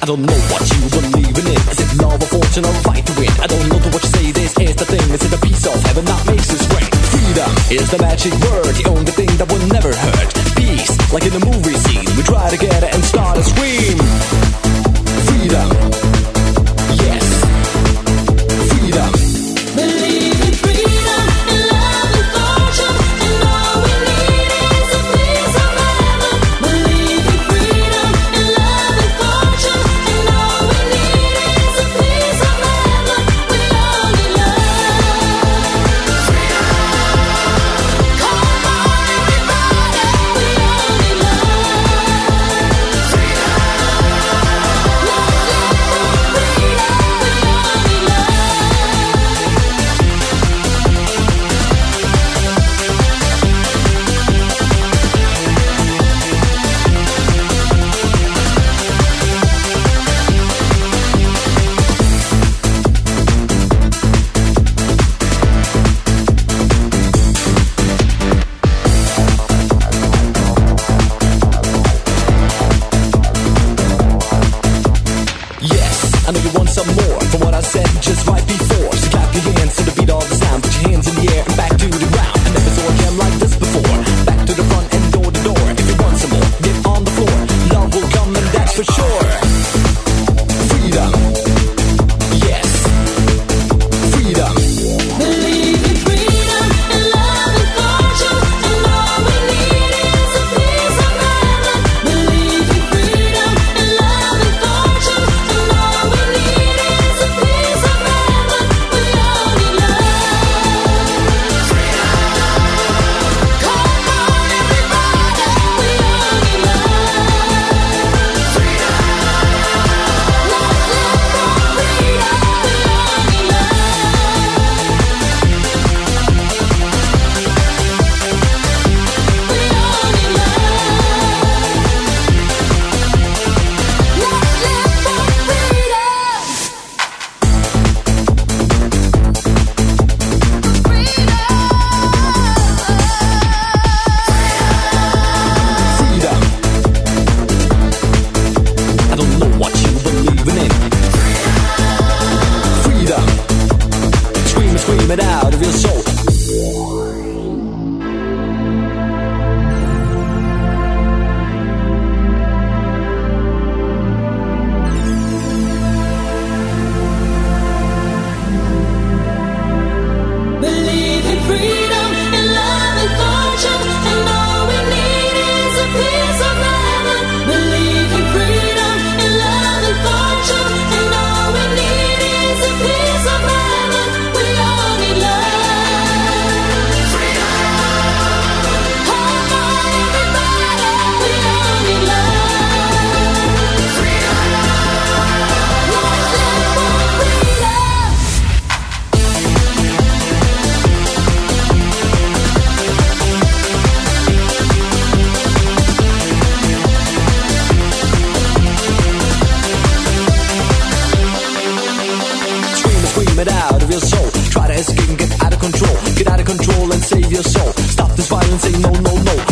don't know what you believe in it. Is it love or fortune or a fight to win? I don't know what you say, this is the thing. Is it a piece of heaven that makes us ring? Freedom is the magic word, the only thing that will never hurt. Peace, like in a movie scene, we try to get it and start a scream. Freedom, yes, freedom. Believe in freedom and love and fortune, and all we need is a piece of heaven. Believe in freedom and love and fortune, and all we need is a piece of heaven. We all need love. Come on, everybody, we all need love. Let's I know you want some more from what I said just right before. So clap your hands to the beat of the sound. Put your hands in the air and back to the ground. I never saw a jam like this before. Back to the front and door to door. If you want some more, get on the floor. Love will come and that's for sure. Freedom, yes, freedom. believe in freedom and love and fortune, and all we need is a piece of heaven. Believe in freedom and love and fortune, and all we need is a piece of heaven. We all need love. Come on, everybody, we all need love. Let's live for freedom. We all need love. Freedom. I don't know what you believe in it. Freedom. Scream it out of your soul. Believe in freedom and love and fortune, and all we need is a piece of heaven. Believe in freedom and love and fortune, and all we need is a piece of heaven. We all need love. Come on, everybody, we all need love. Let's live for freedom. Scream it out of your soul. Try to escape and get out of control. Get out of control and save your soul. Stop this violence, say no, no, no.